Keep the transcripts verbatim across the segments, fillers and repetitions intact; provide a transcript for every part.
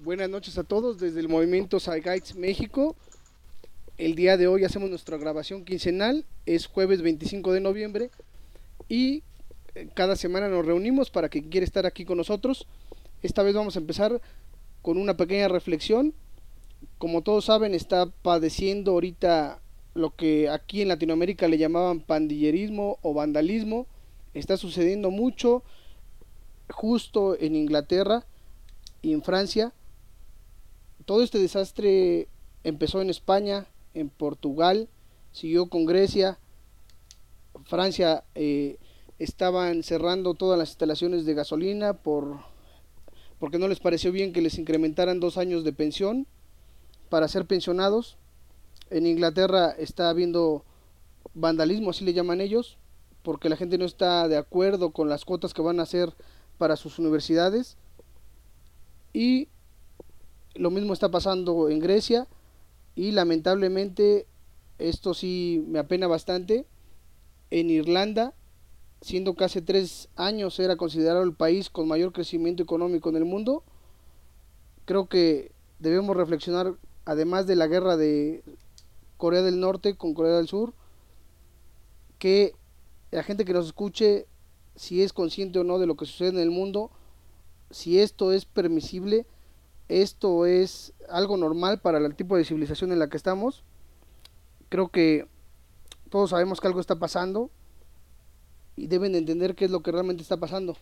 Buenas noches a todos desde el movimiento Zeitgeist México. El día de hoy hacemos nuestra grabación quincenal, es jueves veinticinco de noviembre y cada semana nos reunimos para quien quiera estar aquí con nosotros. Esta vez vamos a empezar con una pequeña reflexión. Como todos saben, está padeciendo ahorita lo que aquí en Latinoamérica le llamaban pandillerismo o vandalismo. Está sucediendo mucho justo en Inglaterra y en Francia. Todo este desastre empezó en España, en Portugal, siguió con Grecia, Francia. Eh, estaban cerrando todas las instalaciones de gasolina por porque no les pareció bien que les incrementaran dos años de pensión para ser pensionados. En Inglaterra está habiendo vandalismo, así le llaman ellos, porque la gente no está de acuerdo con las cuotas que van a hacer para sus universidades. Y lo mismo está pasando en Grecia y lamentablemente esto sí me apena bastante. En Irlanda, siendo que hace tres años era considerado el país con mayor crecimiento económico en el mundo, creo que debemos reflexionar, además de la guerra de Corea del Norte con Corea del Sur, que la gente que nos escuche, si es consciente o no de lo que sucede en el mundo, si esto es permisible, esto es algo normal para el tipo de civilización en la que estamos. Creo que todos sabemos que algo está pasando y deben de entender qué es lo que realmente está pasando.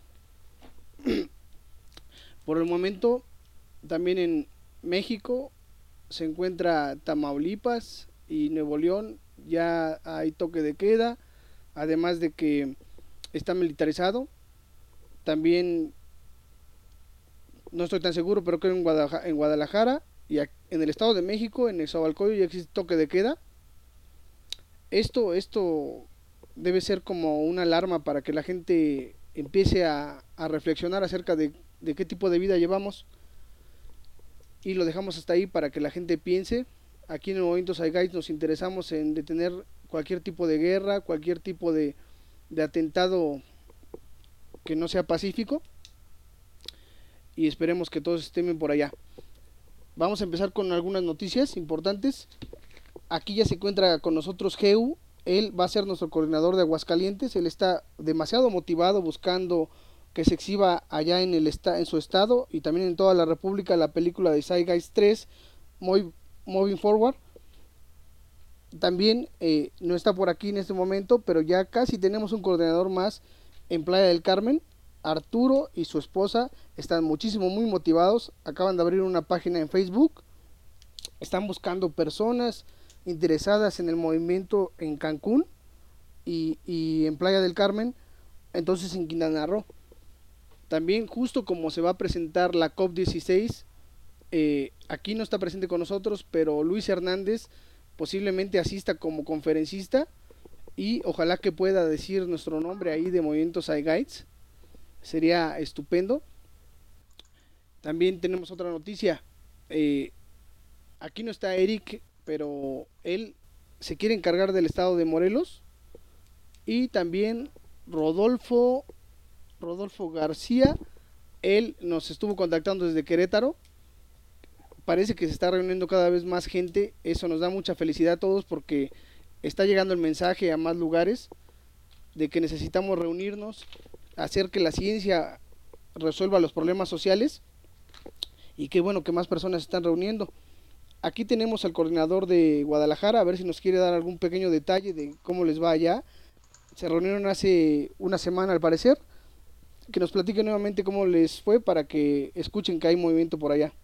Por el momento, también en México se encuentra Tamaulipas y Nuevo León, ya hay toque de queda, además de que está militarizado. También no estoy tan seguro, pero creo en Guadalajara, en Guadalajara y en el Estado de México, en Nezahualcóyotl, ya existe toque de queda. Esto, esto debe ser como una alarma para que la gente empiece a, a reflexionar acerca de, de qué tipo de vida llevamos. Y lo dejamos hasta ahí para que la gente piense. Aquí en el Movimiento Zeitgeist nos interesamos en detener cualquier tipo de guerra, cualquier tipo de, de atentado que no sea pacífico. Y esperemos que todos estén por allá. Vamos a empezar con algunas noticias importantes. Aquí ya se encuentra con nosotros Geu. Él va a ser nuestro coordinador de Aguascalientes. Él está demasiado motivado buscando que se exhiba allá en, el esta en su estado y también en toda la república la película de Zeitgeist tres, Moving Forward. También eh, no está por aquí en este momento, pero ya casi tenemos un coordinador más en Playa del Carmen. Arturo y su esposa están muchísimo, muy motivados. Acaban de abrir una página en Facebook. Están buscando personas interesadas en el movimiento en Cancún y, y en Playa del Carmen, entonces en Quintana Roo. También, justo como se va a presentar la COP dieciséis, eh, aquí no está presente con nosotros, pero Luis Hernández posiblemente asista como conferencista y ojalá que pueda decir nuestro nombre ahí de Movimiento Zeitgeist. Sería estupendo. También tenemos otra noticia. Eh, aquí no está Eric, pero él se quiere encargar del estado de Morelos. Y también Rodolfo Rodolfo García, él nos estuvo contactando desde Querétaro. Parece que se está reuniendo cada vez más gente. Eso nos da mucha felicidad a todos porque está llegando el mensaje a más lugares de que necesitamos reunirnos, hacer que la ciencia resuelva los problemas sociales y qué bueno que más personas se están reuniendo. Aquí tenemos al coordinador de Guadalajara, a ver si nos quiere dar algún pequeño detalle de cómo les va allá. Se reunieron hace una semana al parecer. Que nos platique nuevamente cómo les fue para que escuchen que hay movimiento por allá.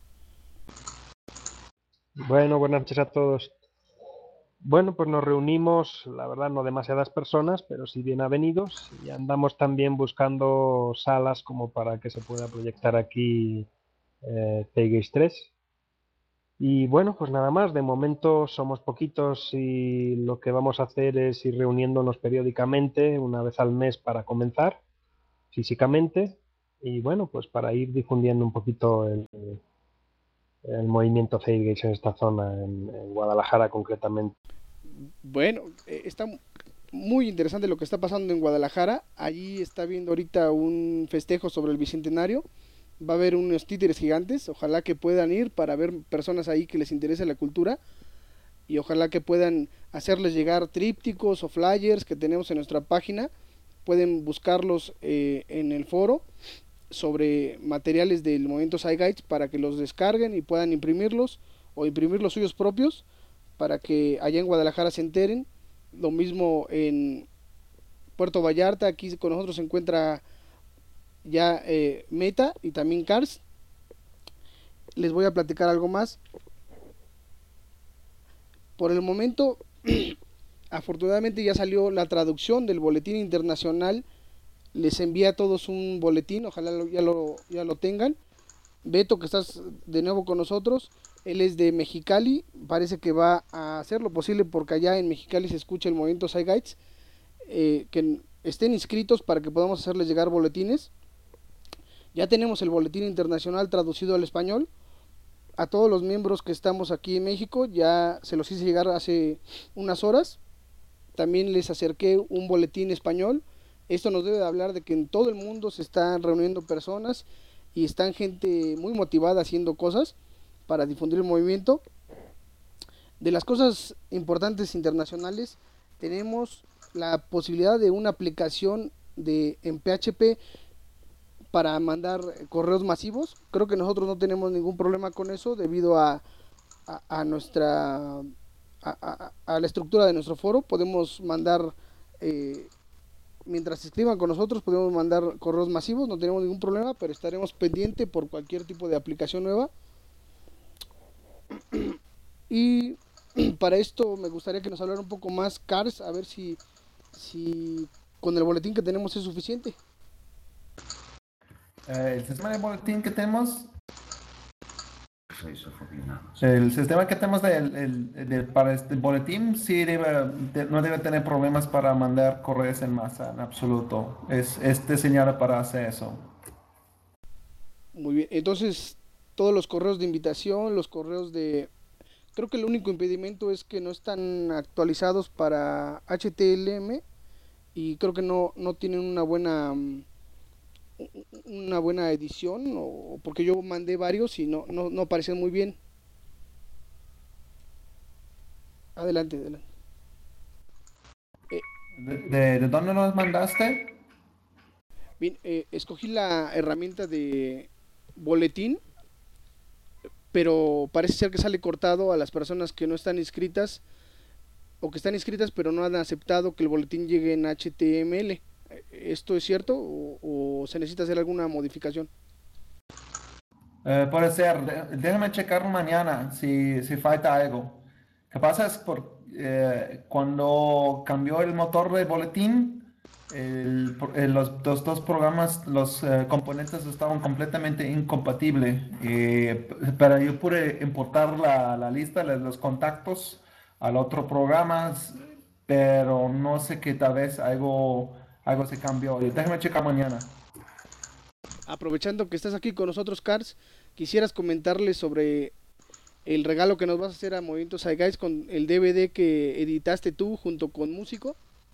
Bueno, buenas noches a todos. Bueno, pues nos reunimos, la verdad no demasiadas personas, pero sí bien avenidos, y andamos también buscando salas como para que se pueda proyectar aquí eh, Zeitgeist tres. Y bueno, pues nada más, de momento somos poquitos y lo que vamos a hacer es ir reuniéndonos periódicamente, una vez al mes para comenzar, físicamente, y bueno, pues para ir difundiendo un poquito el, el movimiento Zeitgeist en esta zona, en, en Guadalajara concretamente. Bueno, eh, está muy interesante lo que está pasando en Guadalajara. Allí está viendo ahorita un festejo sobre el bicentenario va a haber unos títeres gigantes, ojalá que puedan ir para ver personas ahí que les interese la cultura y ojalá que puedan hacerles llegar trípticos o flyers que tenemos en nuestra página, pueden buscarlos eh, en el foro sobre materiales del movimiento Zeitgeist para que los descarguen y puedan imprimirlos o imprimir los suyos propios para que allá en Guadalajara se enteren. Lo mismo en Puerto Vallarta, aquí con nosotros se encuentra ya eh, Meta y también Cars. Les voy a platicar algo más. Por el momento, afortunadamente ya salió la traducción del boletín internacional. Les envía a todos un boletín, ojalá lo, ya, lo, ya lo tengan. Beto, que estás de nuevo con nosotros, él es de Mexicali, parece que va a hacer lo posible porque allá en Mexicali se escucha el movimiento Zeitgeist, eh, que estén inscritos para que podamos hacerles llegar boletines. Ya tenemos el boletín internacional traducido al español. A todos los miembros que estamos aquí en México ya se los hice llegar hace unas horas. También les acerqué un boletín español. Esto nos debe de hablar de que en todo el mundo se están reuniendo personas y están gente muy motivada haciendo cosas para difundir el movimiento. De las cosas importantes internacionales, tenemos la posibilidad de una aplicación de en P H P para mandar correos masivos. Creo que nosotros no tenemos ningún problema con eso debido a, a, a nuestra a, a, a la estructura de nuestro foro. Podemos mandar eh, mientras escriban con nosotros podemos mandar correos masivos, no tenemos ningún problema, pero estaremos pendientes por cualquier tipo de aplicación nueva. Y para esto me gustaría que nos hablara un poco más Cars, a ver si, si con el boletín que tenemos es suficiente. Eh, el sistema de boletín que tenemos, el sistema que tenemos del, el, del, para este boletín sí debe, de, no debe tener problemas para mandar correos en masa, en absoluto. Es, es diseñado para hacer eso. Muy bien, entonces todos los correos de invitación, los correos de... Creo que el único impedimento es que no están actualizados para H T M L y creo que no, no tienen una buena una buena edición, o porque yo mandé varios y no, no, no parecían muy bien. Adelante, adelante. Eh, ¿De, de, ¿De dónde los mandaste? Bien, eh, escogí la herramienta de boletín, pero parece ser que sale cortado a las personas que no están inscritas o que están inscritas pero no han aceptado que el boletín llegue en H T M L. ¿Esto es cierto o, o se necesita hacer alguna modificación? Eh, puede ser, déjame checar mañana si, si falta algo. Lo que pasa es por eh, cuando cambió el motor de boletín, el, el, los, los dos programas, los eh, componentes estaban completamente incompatibles. Eh, pero yo pude importar la, la lista de los contactos al otro programa, pero no sé que tal vez algo, algo se cambió. Déjame checar mañana. Aprovechando que estás aquí con nosotros, Cars, quisieras comentarles sobre el regalo que nos vas a hacer a Movimiento Zeitgeist con el D V D que editaste tú junto con Músico.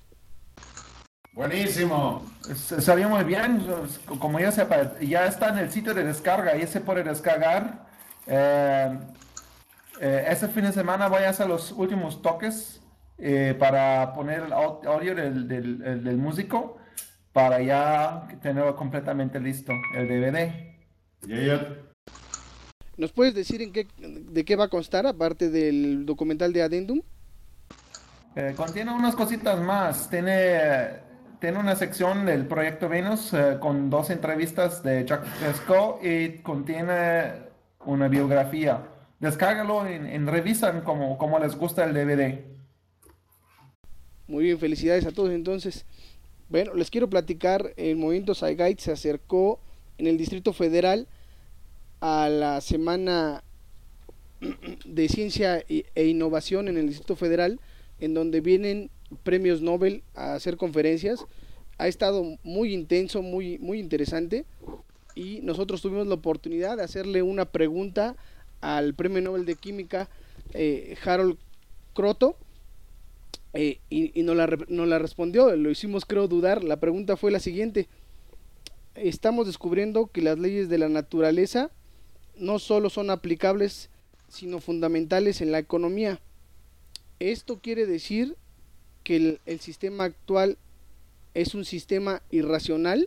Buenísimo. Salió muy bien, como ya sepa, ya está en el sitio de descarga, y se puede descargar. Eh, eh, este fin de semana voy a hacer los últimos toques eh, para poner el audio del, del, del músico, para ya tenerlo completamente listo, el D V D. Yeah, yeah. ¿Nos puedes decir en qué, de qué va a constar, aparte del documental de Addendum? Eh, contiene unas cositas más. Tiene, tiene una sección del Proyecto Venus eh, con dos entrevistas de Jacques Fresco y contiene una biografía. Descárgalo y, y revisan como, como les gusta el D V D. Muy bien, felicidades a todos entonces. Bueno, les quiero platicar, el Movimiento Zeitgeist se acercó en el Distrito Federal a la Semana de Ciencia e Innovación en el Distrito Federal, en donde vienen premios Nobel a hacer conferencias. Ha estado muy intenso, muy, muy interesante, y nosotros tuvimos la oportunidad de hacerle una pregunta al premio Nobel de Química eh, Harold Kroto, eh, y, y nos, la, nos la respondió. Lo hicimos, creo, dudar. La pregunta fue la siguiente: estamos descubriendo que las leyes de la naturaleza no solo son aplicables, sino fundamentales en la economía. Esto quiere decir que el, el sistema actual es un sistema irracional,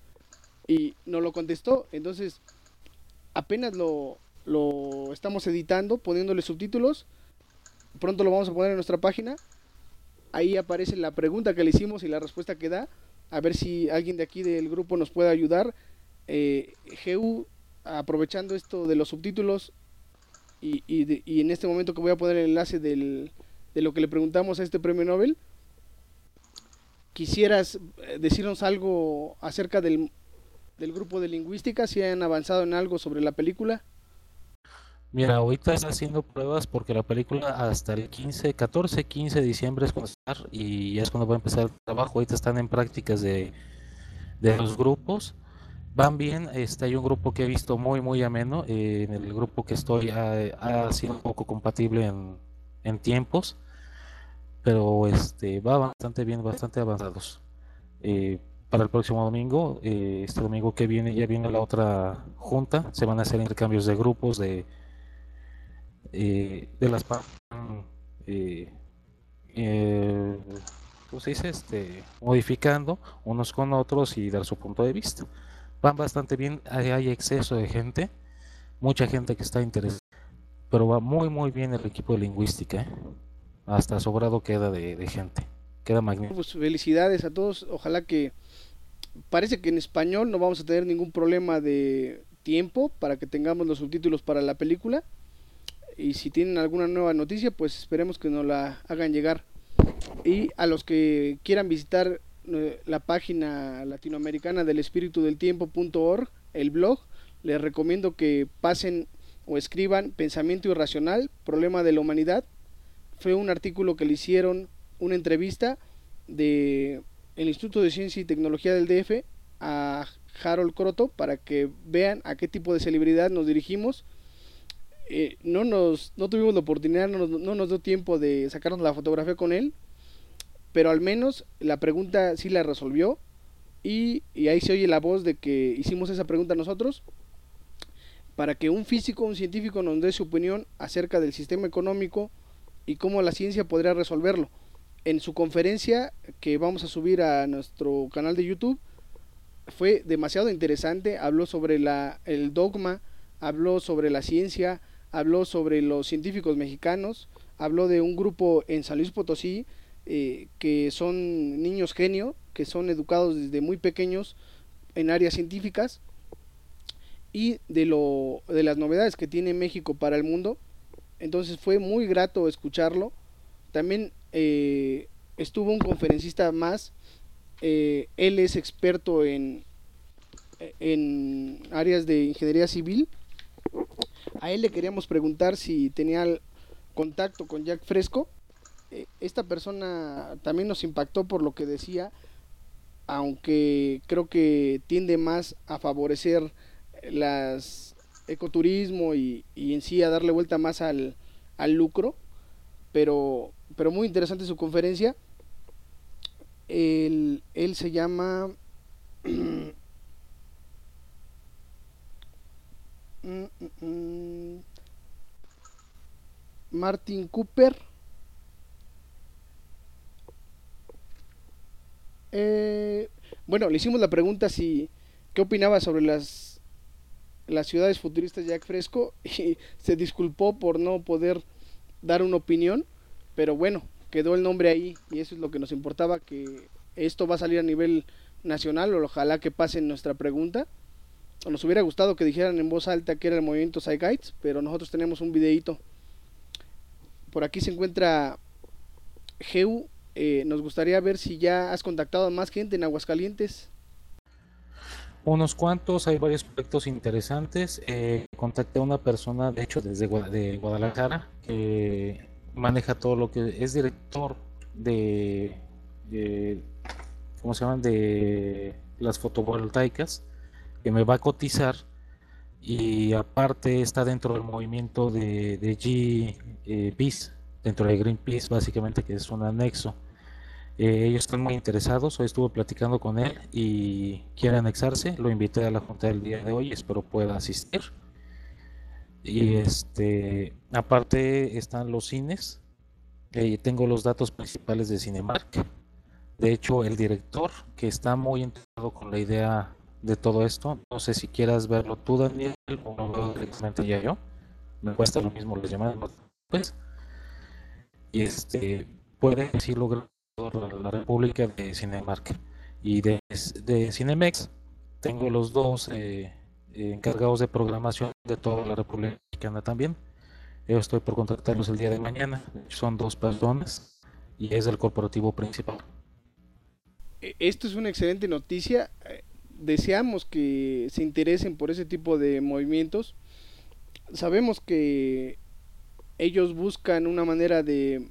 y nos lo contestó. Entonces apenas lo, lo estamos editando, poniéndole subtítulos, pronto lo vamos a poner en nuestra página. Ahí aparece la pregunta que le hicimos y la respuesta que da, a ver si alguien de aquí del grupo nos puede ayudar. eh, G U, aprovechando esto de los subtítulos, y, y, de, y en este momento que voy a poner el enlace del, de lo que le preguntamos a este premio Nobel, quisieras decirnos algo acerca del, del grupo de lingüística, si han avanzado en algo sobre la película. Mira, ahorita está haciendo pruebas porque la película hasta el quince, catorce, quince de diciembre es cuando va a estar, y ya es cuando va a empezar el trabajo. Ahorita están en prácticas de, de los grupos. Van bien. Este, hay un grupo que he visto muy muy ameno. Eh, en el grupo que estoy ha, ha sido un poco compatible en, en tiempos, pero este va bastante bien, bastante avanzados. Eh, para el próximo domingo, eh, este domingo que viene ya viene la otra junta. Se van a hacer intercambios de grupos de eh, de las partes, eh, eh, ¿cómo se dice? Este, modificando unos con otros y dar su punto de vista. Van bastante bien. Hay, hay exceso de gente, mucha gente que está interesada, pero va muy muy bien el equipo de lingüística, ¿eh? Hasta sobrado queda de, de gente, queda magnífico. Pues felicidades a todos, ojalá que, parece que en español no vamos a tener ningún problema de tiempo para que tengamos los subtítulos para la película, y si tienen alguna nueva noticia, pues esperemos que nos la hagan llegar. Y a los que quieran visitar eh, la página latinoamericana del espíritu del tiempo punto org, el blog, les recomiendo que pasen o escriban Pensamiento Irracional, Problema de la Humanidad. Fue un artículo que le hicieron, una entrevista de el Instituto de Ciencia y Tecnología del D F a Harold Croto, para que vean a qué tipo de celebridad nos dirigimos. Eh, no nos no tuvimos la oportunidad, no nos, no nos dio tiempo de sacarnos la fotografía con él, pero al menos la pregunta sí la resolvió, y, y ahí se oye la voz de que hicimos esa pregunta nosotros, para que un físico, un científico nos dé su opinión acerca del sistema económico y cómo la ciencia podría resolverlo. En su conferencia, que vamos a subir a nuestro canal de YouTube, fue demasiado interesante. Habló sobre la, el dogma, habló sobre la ciencia, habló sobre los científicos mexicanos, habló de un grupo en San Luis Potosí, eh, que son niños genio, que son educados desde muy pequeños en áreas científicas, y de, lo, de las novedades que tiene México para el mundo. Entonces fue muy grato escucharlo. También eh, estuvo un conferencista más, eh, él es experto en, en áreas de ingeniería civil. A él le queríamos preguntar si tenía contacto con Jack Fresco. Eh, esta persona también nos impactó por lo que decía, aunque creo que tiende más a favorecer las ecoturismo y, y en sí a darle vuelta más al, al lucro, pero, pero muy interesante su conferencia. Él, él se llama Martin Cooper. Eh, bueno, le hicimos la pregunta si qué opinaba sobre las las ciudades futuristas de Jack Fresco, y se disculpó por no poder dar una opinión, pero bueno, quedó el nombre ahí y eso es lo que nos importaba, que esto va a salir a nivel nacional, o ojalá que pasen nuestra pregunta. Nos hubiera gustado que dijeran en voz alta que era el movimiento Zeitgeist, pero nosotros tenemos un videíto. Por aquí se encuentra G U. Eh, nos gustaría ver si ya has contactado a más gente en Aguascalientes. Unos cuantos, hay varios proyectos interesantes. Eh, contacté a una persona, de hecho, desde Gua- de Guadalajara, que maneja todo lo que es director de, de- ¿cómo se llaman? De las fotovoltaicas, que me va a cotizar, y aparte está dentro del movimiento de, de G, eh, Peace, dentro de Greenpeace, básicamente, que es un anexo. Eh, ellos están muy interesados, hoy estuve platicando con él y quiere anexarse, lo invité a la junta del día de hoy, espero pueda asistir. Y este, aparte están los cines, eh, tengo los datos principales de Cinemark. De hecho, el director, que está muy enterado con la idea de todo esto, no sé si quieras verlo tú, Daniel, o lo veo directamente ya yo. Me cuesta lo mismo las llamadas, pues. Y este, puede decir lograr la, la República de Cinemark y de, de Cinemex. Tengo los dos eh, encargados de programación de toda la República Mexicana también. Yo estoy por contactarlos el día de mañana. Son dos personas y es el corporativo principal. E- Esto es una excelente noticia. eh, Deseamos que se interesen por ese tipo de movimientos. Sabemos que ellos buscan una manera de,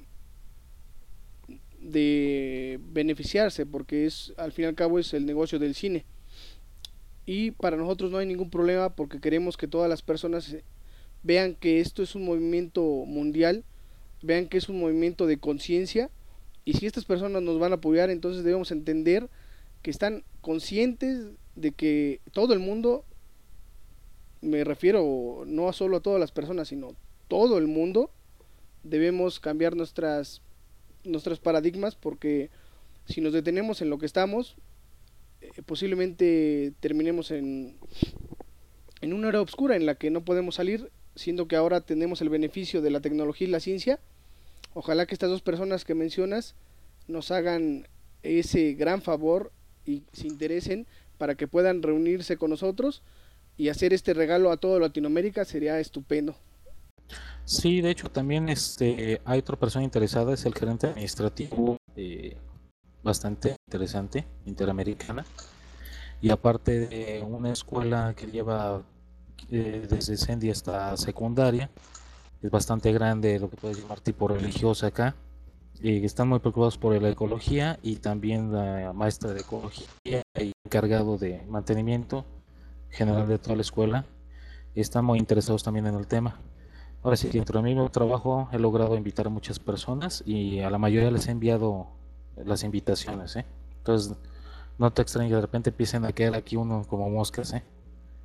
de beneficiarse porque es al fin y al cabo es el negocio del cine. Y para nosotros no hay ningún problema porque queremos que todas las personas eh, vean que esto es un movimiento mundial, vean que es un movimiento de conciencia, y si estas personas nos van a apoyar, entonces debemos entender que están conscientes de que todo el mundo, me refiero no a solo a todas las personas, sino todo el mundo, debemos cambiar nuestras, nuestros paradigmas, porque si nos detenemos en lo que estamos, eh, posiblemente terminemos en, en una era oscura en la que no podemos salir, siendo que ahora tenemos el beneficio de la tecnología y la ciencia. Ojalá que estas dos personas que mencionas nos hagan ese gran favor y se interesen para que puedan reunirse con nosotros y hacer este regalo a toda Latinoamérica. Sería estupendo. Sí, de hecho también este, hay otra persona interesada, es el gerente administrativo, eh, bastante interesante, interamericana, y aparte de una escuela que lleva eh, desde Sendy hasta secundaria, es bastante grande, lo que puedes llamar tipo religiosa acá, y están muy preocupados por la ecología y también la maestra de ecología y encargado de mantenimiento general de toda la escuela, y están muy interesados también en el tema. Ahora sí que dentro de mi mismo trabajo he logrado invitar a muchas personas y a la mayoría les he enviado las invitaciones, ¿eh? Entonces, no te extrañes que de repente empiecen a quedar aquí uno como moscas, ¿eh?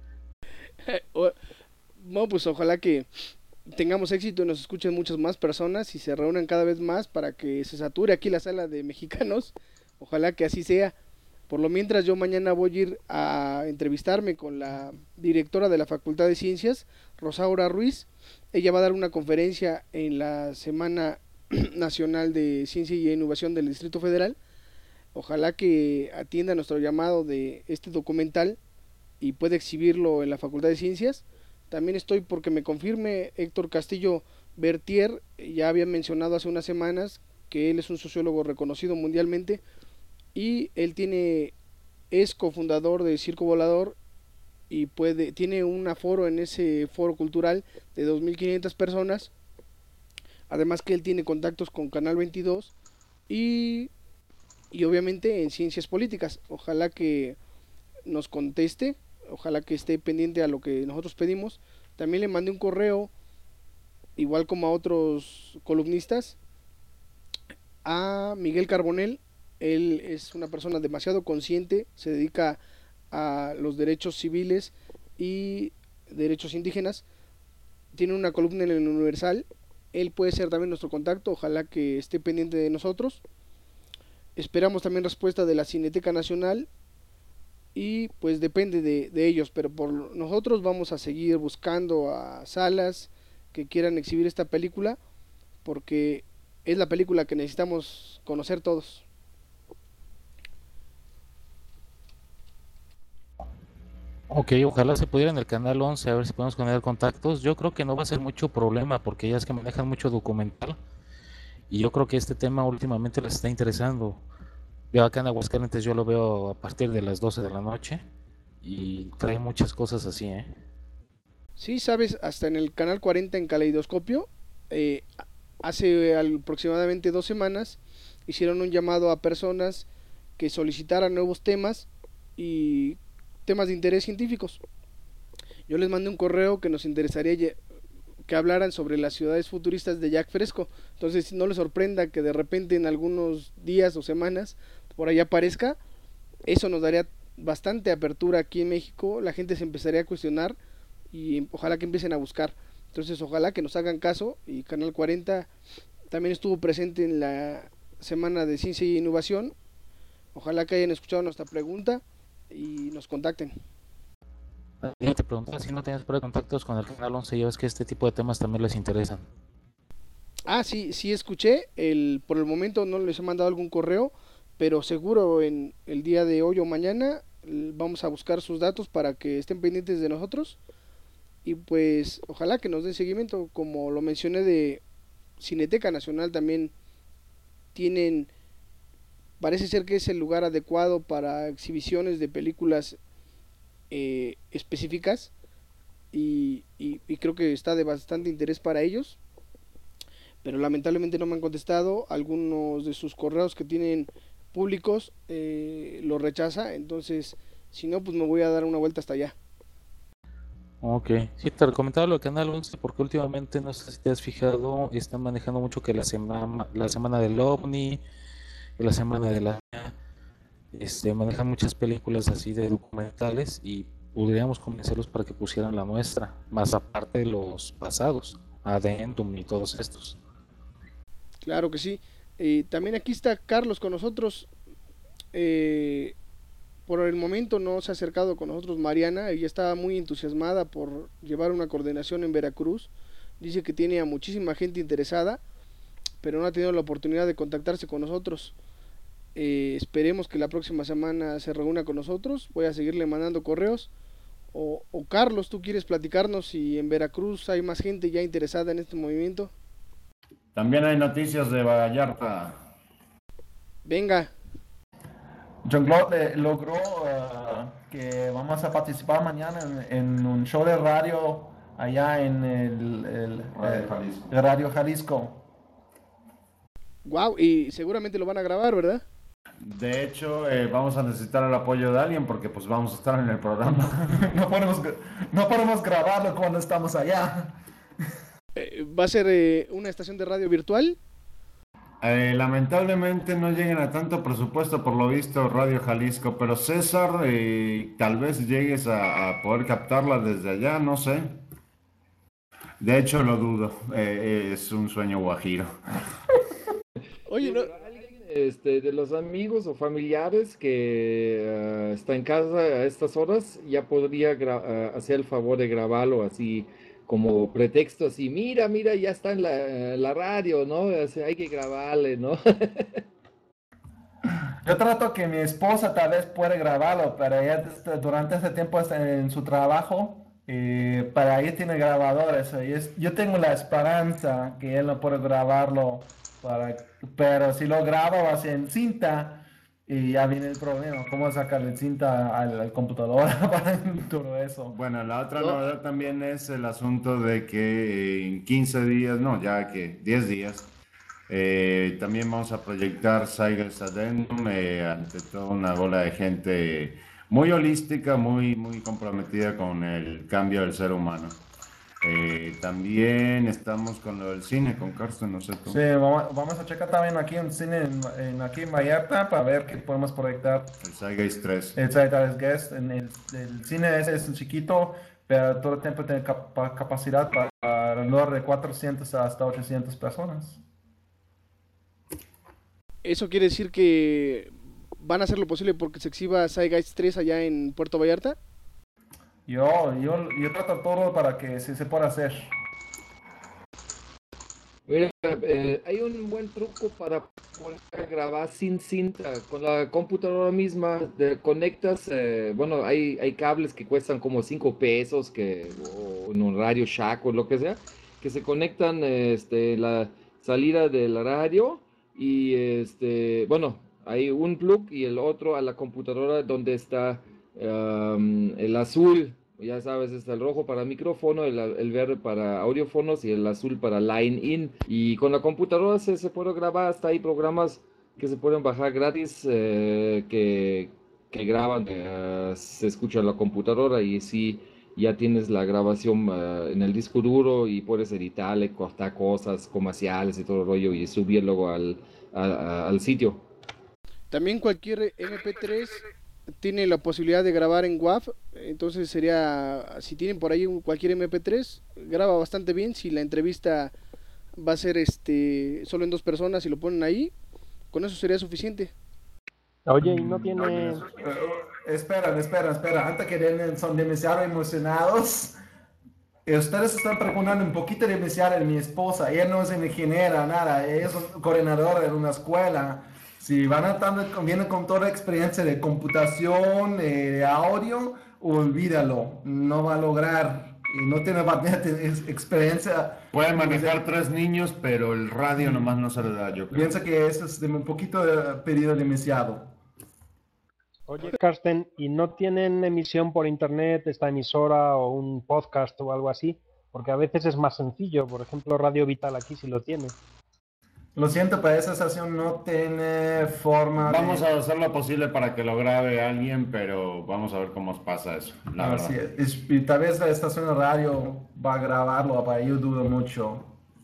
No, pues ojalá que tengamos éxito y nos escuchen muchas más personas y se reúnan cada vez más para que se sature aquí la sala de mexicanos. Ojalá que así sea. Por lo mientras yo mañana voy a ir a entrevistarme con la directora de la Facultad de Ciencias, Rosaura Ruiz. Ella va a dar una conferencia en la Semana Nacional de Ciencia y Innovación del Distrito Federal. Ojalá que atienda nuestro llamado de este documental y pueda exhibirlo en la Facultad de Ciencias. También estoy porque me confirme Héctor Castillo Bertier, ya había mencionado hace unas semanas que él es un sociólogo reconocido mundialmente y él tiene es cofundador de Circo Volador y puede tiene un aforo en ese foro cultural de dos mil quinientas personas. Además que él tiene contactos con Canal veintidós y y obviamente en ciencias políticas. Ojalá que nos conteste, ojalá que esté pendiente a lo que nosotros pedimos. También le mandé un correo, igual como a otros columnistas, a Miguel Carbonell. Él es una persona demasiado consciente, se dedica a los derechos civiles y derechos indígenas. Tiene una columna en el Universal. Él puede ser también nuestro contacto, ojalá que esté pendiente de nosotros. Esperamos también respuesta de la Cineteca Nacional y pues depende de, de ellos, pero por nosotros vamos a seguir buscando a salas que quieran exhibir esta película porque es la película que necesitamos conocer todos. Ok, ojalá se pudiera en el canal once a ver si podemos poner contactos. Yo creo que no va a ser mucho problema porque ya es que manejan mucho documental y yo creo que este tema últimamente les está interesando. Yo acá en Aguascalientes yo lo veo a partir de las doce de la noche y trae muchas cosas así, ¿eh? Sí, sabes, hasta en el canal cuarenta en Caleidoscopio, eh, hace aproximadamente dos semanas hicieron un llamado a personas que solicitaran nuevos temas y temas de interés científicos. Yo les mandé un correo que nos interesaría que hablaran sobre las ciudades futuristas de Jack Fresco. Entonces no les sorprenda que de repente en algunos días o semanas por allá aparezca. Eso nos daría bastante apertura aquí en México, la gente se empezaría a cuestionar y ojalá que empiecen a buscar. Entonces ojalá que nos hagan caso, y Canal cuarenta también estuvo presente en la semana de ciencia y innovación. Ojalá que hayan escuchado nuestra pregunta y nos contacten. Yo te preguntaba si no tenías por ahí contactos con el Canal once, ya ves que este tipo de temas también les interesan. Ah, sí, sí escuché, el, por el momento no les he mandado algún correo, pero seguro en el día de hoy o mañana vamos a buscar sus datos para que estén pendientes de nosotros, y pues ojalá que nos den seguimiento. Como lo mencioné, de Cineteca Nacional también tienen, parece ser que es el lugar adecuado para exhibiciones de películas eh, específicas, y, y, y creo que está de bastante interés para ellos, pero lamentablemente no me han contestado. Algunos de sus correos que tienen públicos eh, lo rechaza, entonces si no, pues me voy a dar una vuelta hasta allá. Ok, sí, te recomendaba lo de Canal once porque últimamente, no sé si te has fijado, están manejando mucho que la semana, la semana del OVNI, la semana de la... Este, manejan muchas películas así de documentales, y podríamos convencerlos para que pusieran la nuestra, más aparte de los pasados, Addendum y todos estos. Claro que sí. Eh, también aquí está Carlos con nosotros. Eh, por el momento no se ha acercado con nosotros Mariana. Ella estaba muy entusiasmada por llevar una coordinación en Veracruz. Dice que tiene a muchísima gente interesada, pero no ha tenido la oportunidad de contactarse con nosotros. Eh, esperemos que la próxima semana se reúna con nosotros. Voy a seguirle mandando correos. O, o Carlos, ¿tú quieres platicarnos si en Veracruz hay más gente ya interesada en este movimiento? También hay noticias de Vallarta. Venga. Jean-Claude eh, logró uh, que vamos a participar mañana en, en un show de radio allá en el, el, Radio el- Jalisco. el Radio Jalisco. Wow, y seguramente lo van a grabar, ¿verdad? De hecho, eh, vamos a necesitar el apoyo de alguien porque pues vamos a estar en el programa. No podemos, gra- no podemos grabarlo cuando estamos allá. Eh, ¿Va a ser eh, una estación de radio virtual? Eh, lamentablemente no llegan a tanto presupuesto por lo visto Radio Jalisco, pero César, eh, tal vez llegues a, a poder captarla desde allá, no sé. De hecho, lo dudo. Eh, es un sueño guajiro. Oye, no, Alguien, este, de los amigos o familiares que ah, está en casa a estas horas ya podría gra- ah, hacer el favor de grabarlo así como pretexto, así, mira, mira, ya está en la, en la radio, ¿no? O sea, hay que grabarle, ¿no? Yo trato que mi esposa tal vez puede grabarlo, pero ella este, durante ese tiempo está en su trabajo, eh, para ella tiene grabadores. Y es- yo tengo la esperanza que él no puede grabarlo, para, pero si lo grabo va a ser en cinta y ya viene el problema, cómo sacarle cinta al, al computador para todo eso. Bueno, la otra No. novedad también es el asunto de que en quince días, no, ya que diez días, eh, también vamos a proyectar Cyber Addendum eh, ante toda una bola de gente muy holística, muy, muy comprometida con el cambio del ser humano. Eh, también estamos con lo del cine, con Carsten, no sé tú. Sí, vamos, vamos a checar también aquí un cine en, en- aquí en Vallarta para ver qué podemos proyectar. El Zeitgeist tres. El Zeitgeist Guest, en el, el cine ese es un chiquito, pero todo el tiempo tiene capa- capacidad para alrededor de cuatrocientas hasta ochocientas personas. eso quiere decir que van a hacer lo posible porque se exhiba Zeitgeist tres allá en Puerto Vallarta. Yo, yo, yo trato todo para que se, se pueda hacer. Mira, eh, hay un buen truco para poder grabar sin cinta. Con la computadora misma te conectas, eh, bueno, hay, hay cables que cuestan como cinco pesos, que, o en un Radio Shack o lo que sea, que se conectan eh, este, la salida de la radio y, este, bueno, hay un plug y el otro a la computadora donde está um, el azul. Ya sabes, está el rojo para micrófono, el, el verde para audiófonos y el azul para line in. Y con la computadora se, se puede grabar, hasta hay programas que se pueden bajar gratis eh, que, que graban, eh, se escucha en la computadora y sí ya tienes la grabación eh, en el disco duro y puedes editarle, cortar cosas comerciales y todo el rollo y subirlo al, a- a- al sitio. También cualquier M P tres tiene la posibilidad de grabar en WAV, entonces sería, si tienen por ahí un- cualquier M P tres, graba bastante bien. Si la entrevista va a ser este solo en dos personas y lo ponen ahí, con eso sería suficiente. Oye, ¿y no Mm, tiene... eh, Esperan, esperan, esperan. Antes que den- son demasiado emocionados. Eh, Ustedes están preguntando un poquito demasiado de mi esposa. Ella no es ingeniera, nada. Ella es un coordinador de una escuela. Si van a estar viendo con toda la experiencia de computación, eh, de audio, olvídalo. No va a lograr. Y no tiene bastante ex- experiencia. Puede manejar tres niños, pero el radio nomás no se le da, yo creo. Piensa que eso es de un poquito de pedido demasiado. Oye, Carsten, ¿y no tienen emisión por internet, esta emisora o un podcast o algo así? Porque a veces es más sencillo. Por ejemplo, Radio Vital aquí sí lo tiene. Lo siento, pero esa estación no tiene forma Vamos de... a hacer lo posible para que lo grabe alguien, pero vamos a ver cómo pasa eso, la Así verdad. es. Y y tal vez la estación de radio va a grabarlo, pero yo dudo mucho.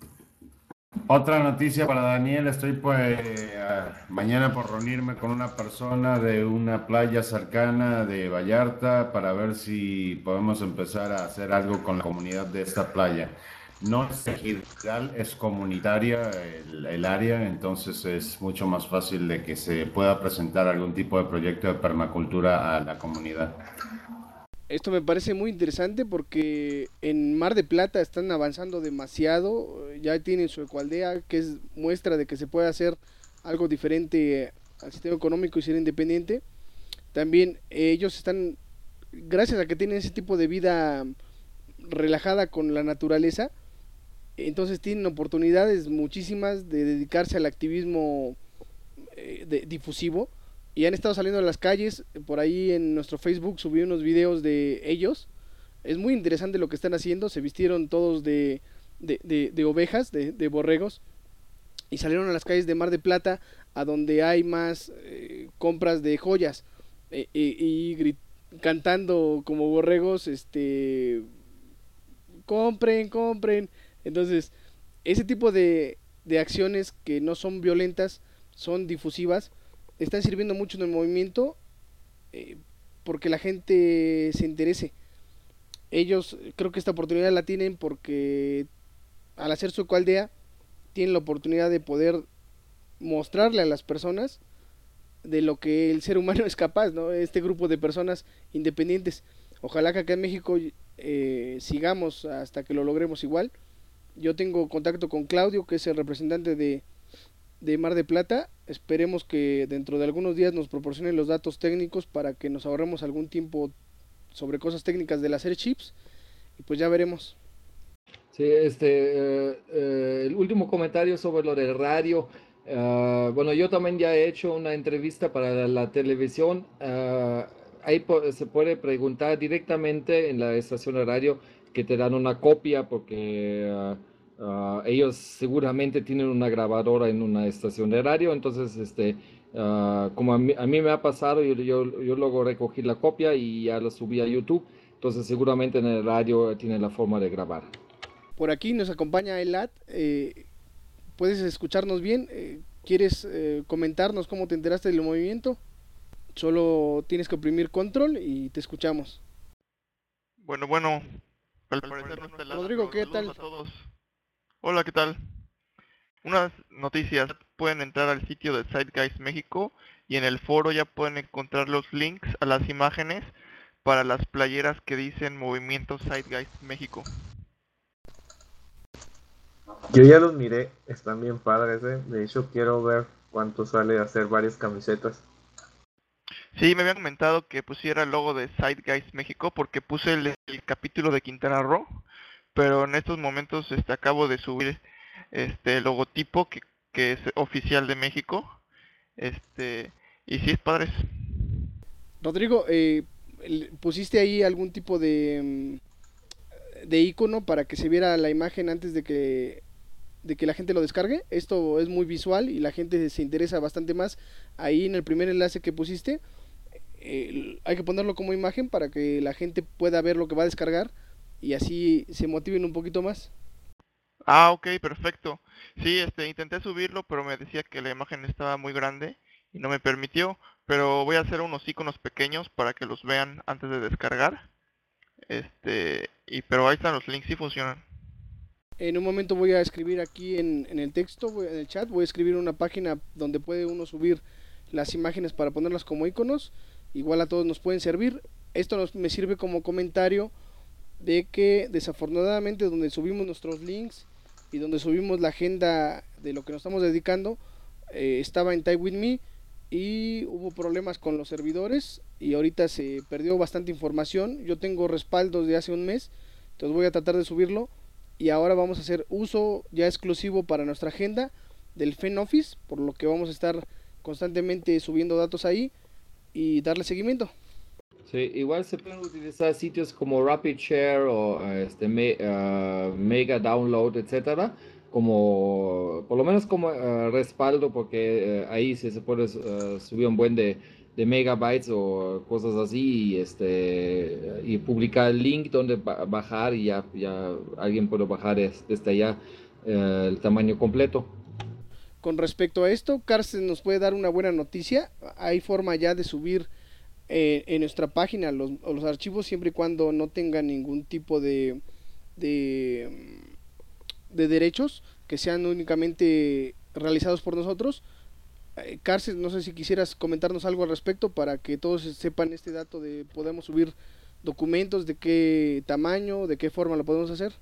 Otra noticia para Daniel, estoy pues eh, mañana por reunirme con una persona de una playa cercana de Vallarta para ver si podemos empezar a hacer algo con la comunidad de esta playa. No es ejidal, es comunitaria el, el área, entonces es mucho más fácil de que se pueda presentar algún tipo de proyecto de permacultura a la comunidad. Esto me parece muy interesante porque en Mar de Plata están avanzando demasiado, ya tienen su ecoaldea, que es muestra de que se puede hacer algo diferente al sistema económico y ser independiente. También eh, ellos están, gracias a que tienen ese tipo de vida relajada con la naturaleza, entonces tienen oportunidades muchísimas de dedicarse al activismo eh, de, difusivo, y han estado saliendo a las calles. Por ahí en nuestro Facebook subí unos videos de ellos. Es muy interesante lo que están haciendo. Se vistieron todos de, de, de, de ovejas, de, de borregos, y salieron a las calles de Mar de Plata, a donde hay más eh, compras de joyas, eh, eh, y grit- cantando como borregos, este, compren, compren. Entonces, ese tipo de, de acciones que no son violentas, son difusivas, están sirviendo mucho en el movimiento, eh, porque la gente se interese. Ellos creo que esta oportunidad la tienen porque al hacer su ecoaldea tienen la oportunidad de poder mostrarle a las personas de lo que el ser humano es capaz, ¿no? Este grupo de personas independientes. Ojalá que acá en México eh, sigamos hasta que lo logremos igual. Yo tengo contacto con Claudio, que es el representante de, de Mar de Plata. Esperemos que dentro de algunos días nos proporcionen los datos técnicos para que nos ahorremos algún tiempo sobre cosas técnicas del hacer chips, y pues ya veremos. Sí, este, eh, eh, el último comentario sobre lo del radio. Ah, bueno, yo también ya he hecho una entrevista para la, la televisión. Ah, ahí po- se puede preguntar directamente en la estación de radio que te dan una copia porque ah, ah, ellos seguramente tienen una grabadora en una estación de radio. Entonces, este, ah, como a mí, a mí me ha pasado, yo, yo, yo luego recogí la copia y ya la subí a YouTube. Entonces, seguramente en el radio tiene la forma de grabar. Por aquí nos acompaña Elad. Eh, ¿puedes escucharnos bien? Eh, ¿Quieres eh, comentarnos cómo te enteraste del movimiento? Solo tienes que oprimir control y te escuchamos. Bueno, bueno, al parecer no está el Rodrigo, ¿qué Saludos tal? a todos. Hola, ¿qué tal? Unas noticias, pueden entrar al sitio de Zeitgeist México y en el foro ya pueden encontrar los links a las imágenes para las playeras que dicen Movimiento Zeitgeist México. Yo ya los miré, están bien padres, ¿eh? De hecho, quiero ver cuánto sale hacer varias camisetas. Sí, me habían comentado que pusiera el logo de Zeitgeist México porque puse el, el capítulo de Quintana Roo, pero en estos momentos este, acabo de subir este logotipo que, que es oficial de México. Este, y sí es padre. Rodrigo, eh, el- ¿pusiste ahí algún tipo de, mm, de icono para que se viera la imagen antes de que, de que la gente lo descargue? Esto es muy visual y la gente se interesa bastante más. Ahí en el primer enlace que pusiste, eh, hay que ponerlo como imagen para que la gente pueda ver lo que va a descargar y así se motiven un poquito más. Ah, ok, perfecto. Sí, este, intenté subirlo, pero me decía que la imagen estaba muy grande y no me permitió. Pero voy a hacer unos iconos pequeños para que los vean antes de descargar. Este, y pero ahí están los links, sí funcionan. En un momento voy a escribir aquí en, en el texto, voy- en el chat, voy a escribir una página donde puede uno subir las imágenes para ponerlas como iconos. Igual a todos nos pueden servir. Esto nos, me sirve como comentario de que desafortunadamente donde subimos nuestros links y donde subimos la agenda de lo que nos estamos dedicando, eh, estaba en Type With Me y hubo problemas con los servidores y ahorita se perdió bastante información. Yo tengo respaldos de hace un mes, entonces voy a tratar de subirlo y ahora vamos a hacer uso ya exclusivo para nuestra agenda del FenOffice, por lo que vamos a estar constantemente subiendo datos ahí y darle seguimiento. Sí, igual se pueden utilizar sitios como RapidShare o eh, este, Me- ah, Mega Download, etcétera, como, por lo menos como eh, respaldo, porque eh, ahí sí se puede eh, subir un buen de, de megabytes o cosas así y, este, y publicar el link donde ba- bajar y ya, ya alguien puede bajar es- desde allá eh, el tamaño completo. Con respecto a esto, Carsten nos puede dar una buena noticia. Hay forma ya de subir eh, en nuestra página los, los archivos siempre y cuando no tengan ningún tipo de, de, de derechos que sean únicamente realizados por nosotros. Eh, Carsten, no sé si quisieras comentarnos algo al respecto para que todos sepan este dato de podemos subir documentos, de qué tamaño, de qué forma lo podemos hacer.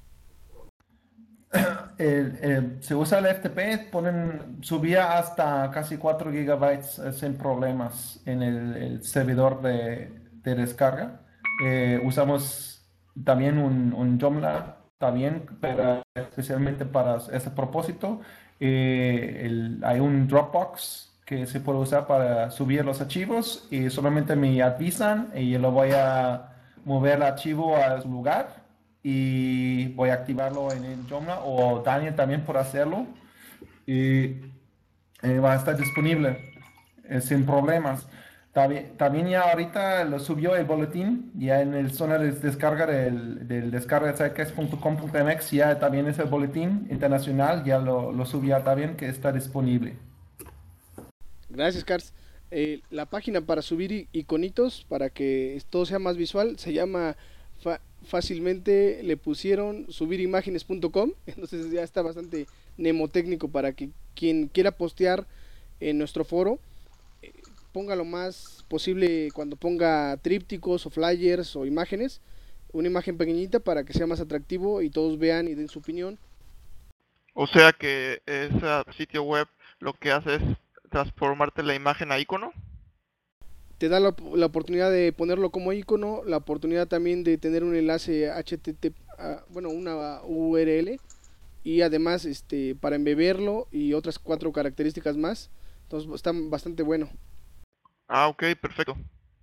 El- el- se usa el F T P, ponen, subía hasta casi cuatro gigabytes eh, sin problemas en el, el servidor de, de descarga. Eh, usamos también un, un Joomla, también, pero especialmente para ese propósito. Eh, el- hay un Dropbox que se puede usar para subir los archivos y solamente me avisan y yo lo voy a mover el archivo a su lugar y voy a activarlo en el Joomla o Daniel también por hacerlo y eh, va a estar disponible eh, sin problemas. También, también ya ahorita lo subió el boletín, ya en el zona de descarga del, del descarga de sidecast punto com punto m x ya también es el boletín internacional, ya lo, lo subió también que está disponible. Gracias, Cars. Eh, la página para subir i- iconitos, para que todo sea más visual, se llama fa- fácilmente, le pusieron subirimágenes punto com, entonces ya está bastante mnemotécnico para que quien quiera postear en nuestro foro, eh, ponga lo más posible cuando ponga trípticos o flyers o imágenes, una imagen pequeñita para que sea más atractivo y todos vean y den su opinión. O sea que ese sitio web lo que hace es transformarte la imagen a icono. Te da la, la oportunidad de ponerlo como icono, la oportunidad también de tener un enlace H T T P, ah, bueno, una U R L y además este para embeberlo y otras cuatro características más. Entonces está bastante bueno. Ah, ok, perfecto.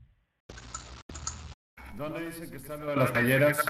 ¿Dónde dice que está lo de las talleras?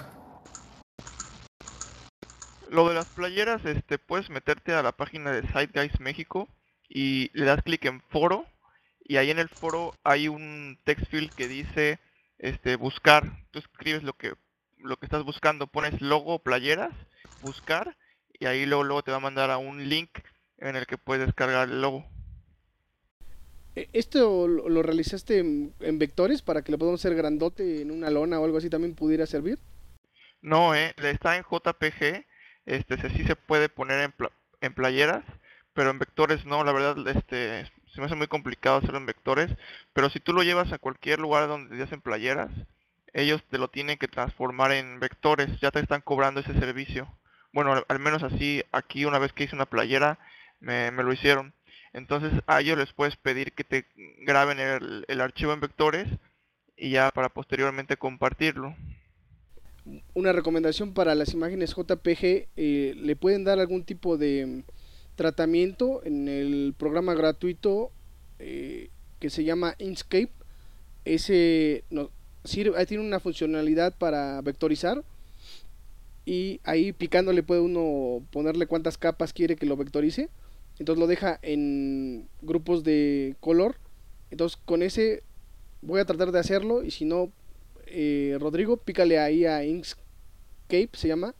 Lo de las playeras, este, puedes meterte a la página de Zeitgeist México y le das clic en foro y ahí en el foro hay un text field que dice este buscar. Tú escribes lo que lo que estás buscando, pones logo playeras, buscar y ahí luego, luego te va a mandar a un link en el que puedes descargar el logo. Eh, ¿Esto lo, lo realizaste en, en vectores para que lo podamos hacer grandote en una lona o algo así también pudiera servir? No, eh, le está en J P G, este se- sí se puede poner en, pla- en playeras, pero en vectores no, la verdad, este se me hace muy complicado hacerlo en vectores, pero si tú lo llevas a cualquier lugar donde te hacen playeras, ellos te lo tienen que transformar en vectores, ya te están cobrando ese servicio. Bueno, al, al menos así aquí una vez que hice una playera me, me lo hicieron. Entonces a ellos les puedes pedir que te graben el, el archivo en vectores y ya para posteriormente compartirlo. Una recomendación para las imágenes J P G, eh, le pueden dar algún tipo de mm, tratamiento en el programa gratuito eh, que se llama Inkscape. Ese no, sirve, ahí tiene una funcionalidad para vectorizar y ahí picándole puede uno ponerle cuántas capas quiere que lo vectorice, entonces lo deja en grupos de color, entonces con ese voy a tratar de hacerlo y si no, eh, Rodrigo, pícale ahí a Inkscape, se llama,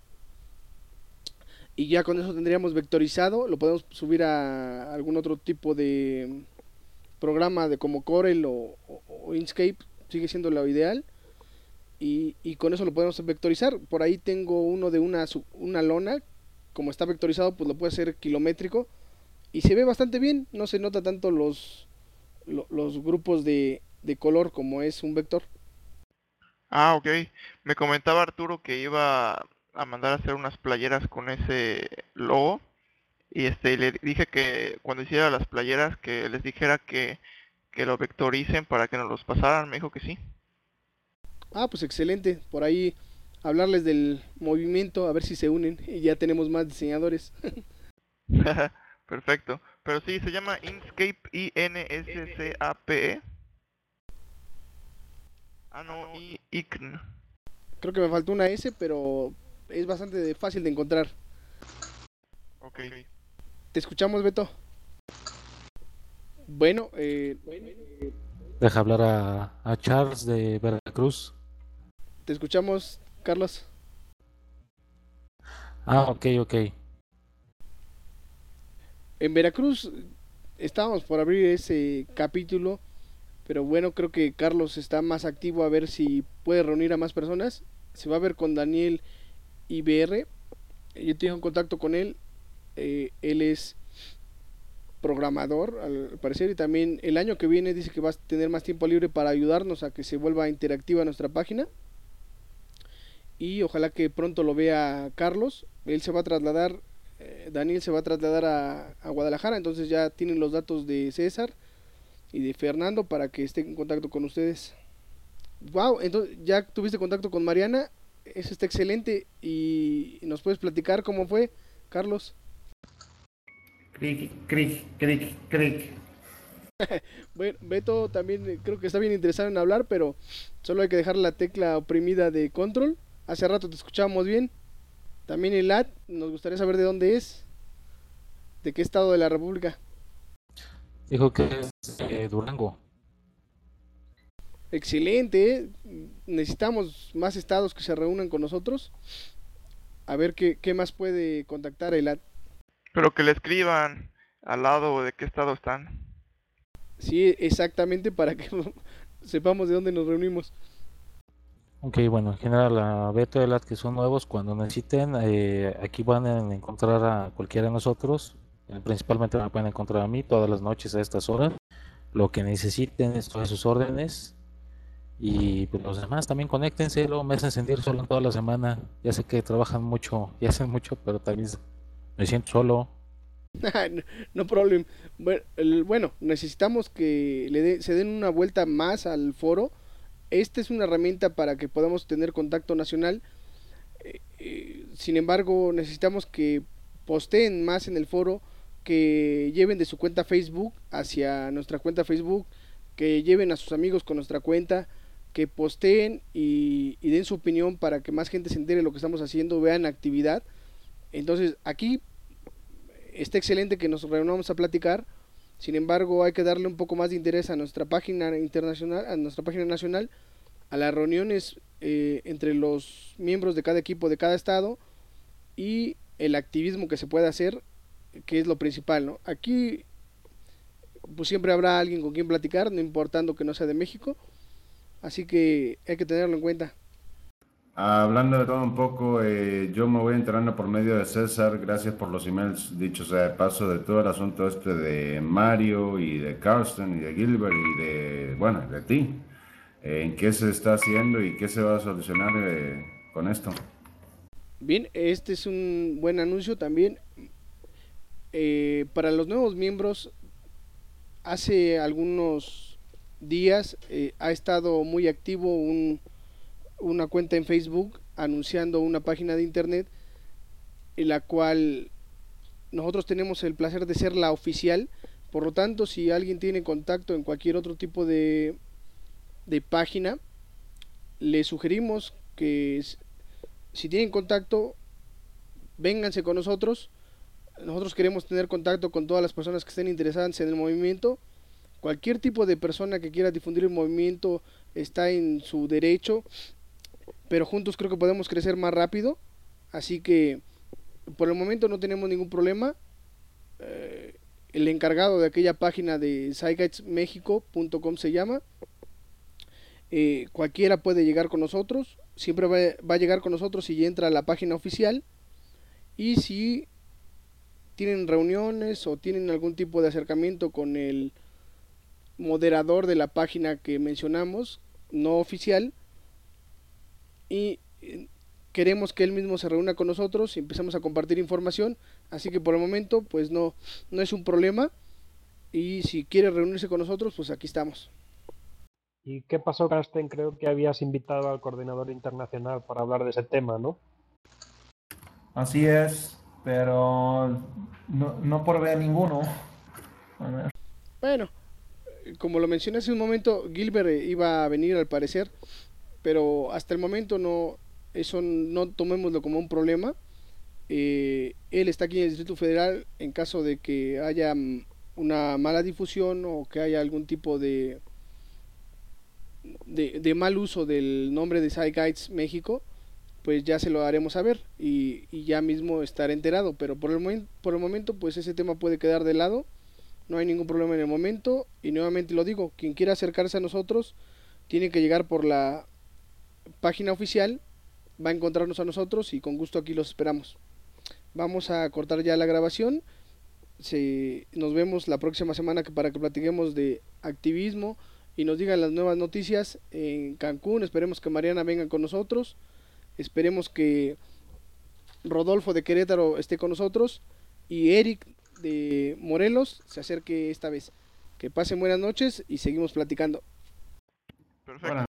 y ya con eso tendríamos vectorizado, lo podemos subir a algún otro tipo de programa de como Corel o, o, o Inkscape, sigue siendo lo ideal, y, y con eso lo podemos vectorizar. Por ahí tengo uno de una, una lona, como está vectorizado pues lo puede hacer kilométrico y se ve bastante bien, no se nota tanto los, los, los grupos de, de color como es un vector. Ah, ok. Me comentaba Arturo que iba a mandar a hacer unas playeras con ese logo. Y este le dije que cuando hiciera las playeras que les dijera que, que lo vectoricen para que nos los pasaran. Me dijo que sí. Ah, pues excelente. Por ahí hablarles del movimiento, a ver si se unen y ya tenemos más diseñadores. Perfecto. Pero sí, se llama Inkscape, I N S C A P E. Ah, no, I I C N. Creo que me faltó una S, pero es bastante de- fácil de encontrar. Ok. Te escuchamos, Beto. Bueno, eh, Deja hablar a, a Charles de Veracruz. te escuchamos, Carlos. Ah, ok, ok. En Veracruz estábamos por abrir ese capítulo, pero bueno, creo que Carlos está más activo a ver si puede reunir a más personas. Se va a ver con Daniel I B R. Yo tengo contacto con él. Eh, él es programador al parecer y también el año que viene dice que va a tener más tiempo libre para ayudarnos a que se vuelva interactiva nuestra página y ojalá que pronto lo vea Carlos. Él se va a trasladar, eh, Daniel se va a trasladar a, a Guadalajara, entonces ya tienen los datos de César y de Fernando para que esté en contacto con ustedes. Wow, entonces ya tuviste contacto con Mariana, eso está excelente y nos puedes platicar cómo fue, Carlos. Cric, cric, cric, cric. Bueno, Beto también eh, creo que está bien interesado en hablar, pero solo hay que dejar la tecla oprimida de control. Hace rato te escuchábamos bien. También el A T, nos gustaría saber de dónde es, de qué estado de la República. Dijo que es eh, Durango. Excelente, ¿eh? Necesitamos más estados que se reúnan con nosotros. A ver qué, qué más puede contactar el A T. Pero que le escriban al lado de qué estado están. Sí, exactamente, para que sepamos de dónde nos reunimos. Ok, bueno, en general a Beto y el A T que son nuevos, cuando necesiten, eh, aquí van a encontrar a cualquiera de nosotros. Eh, principalmente me pueden encontrar a mí todas las noches a estas horas. Lo que necesiten, estoy a sus órdenes. Y pues los demás también conéctense, luego me hacen sentir solo toda la semana. Ya sé que trabajan mucho y hacen mucho, pero también me siento solo. no, no problem. Bueno, el- bueno, necesitamos que le dé- se den una vuelta más al foro. Esta es una herramienta para que podamos tener contacto nacional. Eh, eh, sin embargo, necesitamos que posteen más en el foro, que lleven de su cuenta Facebook hacia nuestra cuenta Facebook, que lleven a sus amigos con nuestra cuenta, que posteen y, y den su opinión para que más gente se entere de lo que estamos haciendo, vean actividad. Entonces, aquí está excelente que nos reunamos a platicar. Sin embargo, hay que darle un poco más de interés a nuestra página internacional, a nuestra página nacional, a las reuniones eh, entre los miembros de cada equipo de cada estado y el activismo que se puede hacer, que es lo principal, ¿no? Aquí pues siempre habrá alguien con quien platicar, no importando que no sea de México, así que hay que tenerlo en cuenta. Hablando de todo un poco, eh, yo me voy enterando por medio de César, gracias por los emails, dicho sea de paso, de todo el asunto este de Mario y de Carsten y de Gilbert y de, bueno, de ti. Eh, ¿en qué se está haciendo y qué se va a solucionar eh, con esto? Bien, este es un buen anuncio también. Eh, para los nuevos miembros, hace algunos días eh, ha estado muy activo un, una cuenta en Facebook anunciando una página de internet en la cual nosotros tenemos el placer de ser la oficial. Por lo tanto, si alguien tiene contacto en cualquier otro tipo de, de página, le sugerimos que si tienen contacto, vénganse con nosotros. Nosotros queremos tener contacto con todas las personas que estén interesadas en el movimiento, Cualquier tipo de persona que quiera difundir el movimiento está en su derecho, pero juntos creo que podemos crecer más rápido, así que por el momento no tenemos ningún problema. Eh, el encargado de aquella página de zeitgeist mexico punto com se llama, eh, cualquiera puede llegar con nosotros, siempre va, va a llegar con nosotros si entra a la página oficial, y si tienen reuniones o tienen algún tipo de acercamiento con el moderador de la página que mencionamos, no oficial, y queremos que él mismo se reúna con nosotros y empezamos a compartir información, así que por el momento pues no, no es un problema, y si quiere reunirse con nosotros pues aquí estamos. ¿Y qué pasó, Carsten? Creo que habías invitado al coordinador internacional para hablar de ese tema, ¿no? Así es, pero no, no por ver ninguno. A ver. Bueno, como lo mencioné hace un momento, Gilbert iba a venir al parecer, pero hasta el momento no, eso no tomémoslo como un problema. Eh, él está aquí en el Distrito Federal en caso de que haya una mala difusión o que haya algún tipo de de, de mal uso del nombre de Zeitgeist México, pues ya se lo haremos saber y, y ya mismo estará enterado, pero por el, momento, por el momento pues ese tema puede quedar de lado, no hay ningún problema en el momento, y nuevamente lo digo, quien quiera acercarse a nosotros tiene que llegar por la página oficial, va a encontrarnos a nosotros y con gusto aquí los esperamos. Vamos a cortar ya la grabación, se, nos vemos la próxima semana que para que platiquemos de activismo y nos digan las nuevas noticias en Cancún. Esperemos que Mariana venga con nosotros, esperemos que Rodolfo de Querétaro esté con nosotros y Eric de Morelos se acerque esta vez. Que pasen buenas noches y seguimos platicando. Perfecto.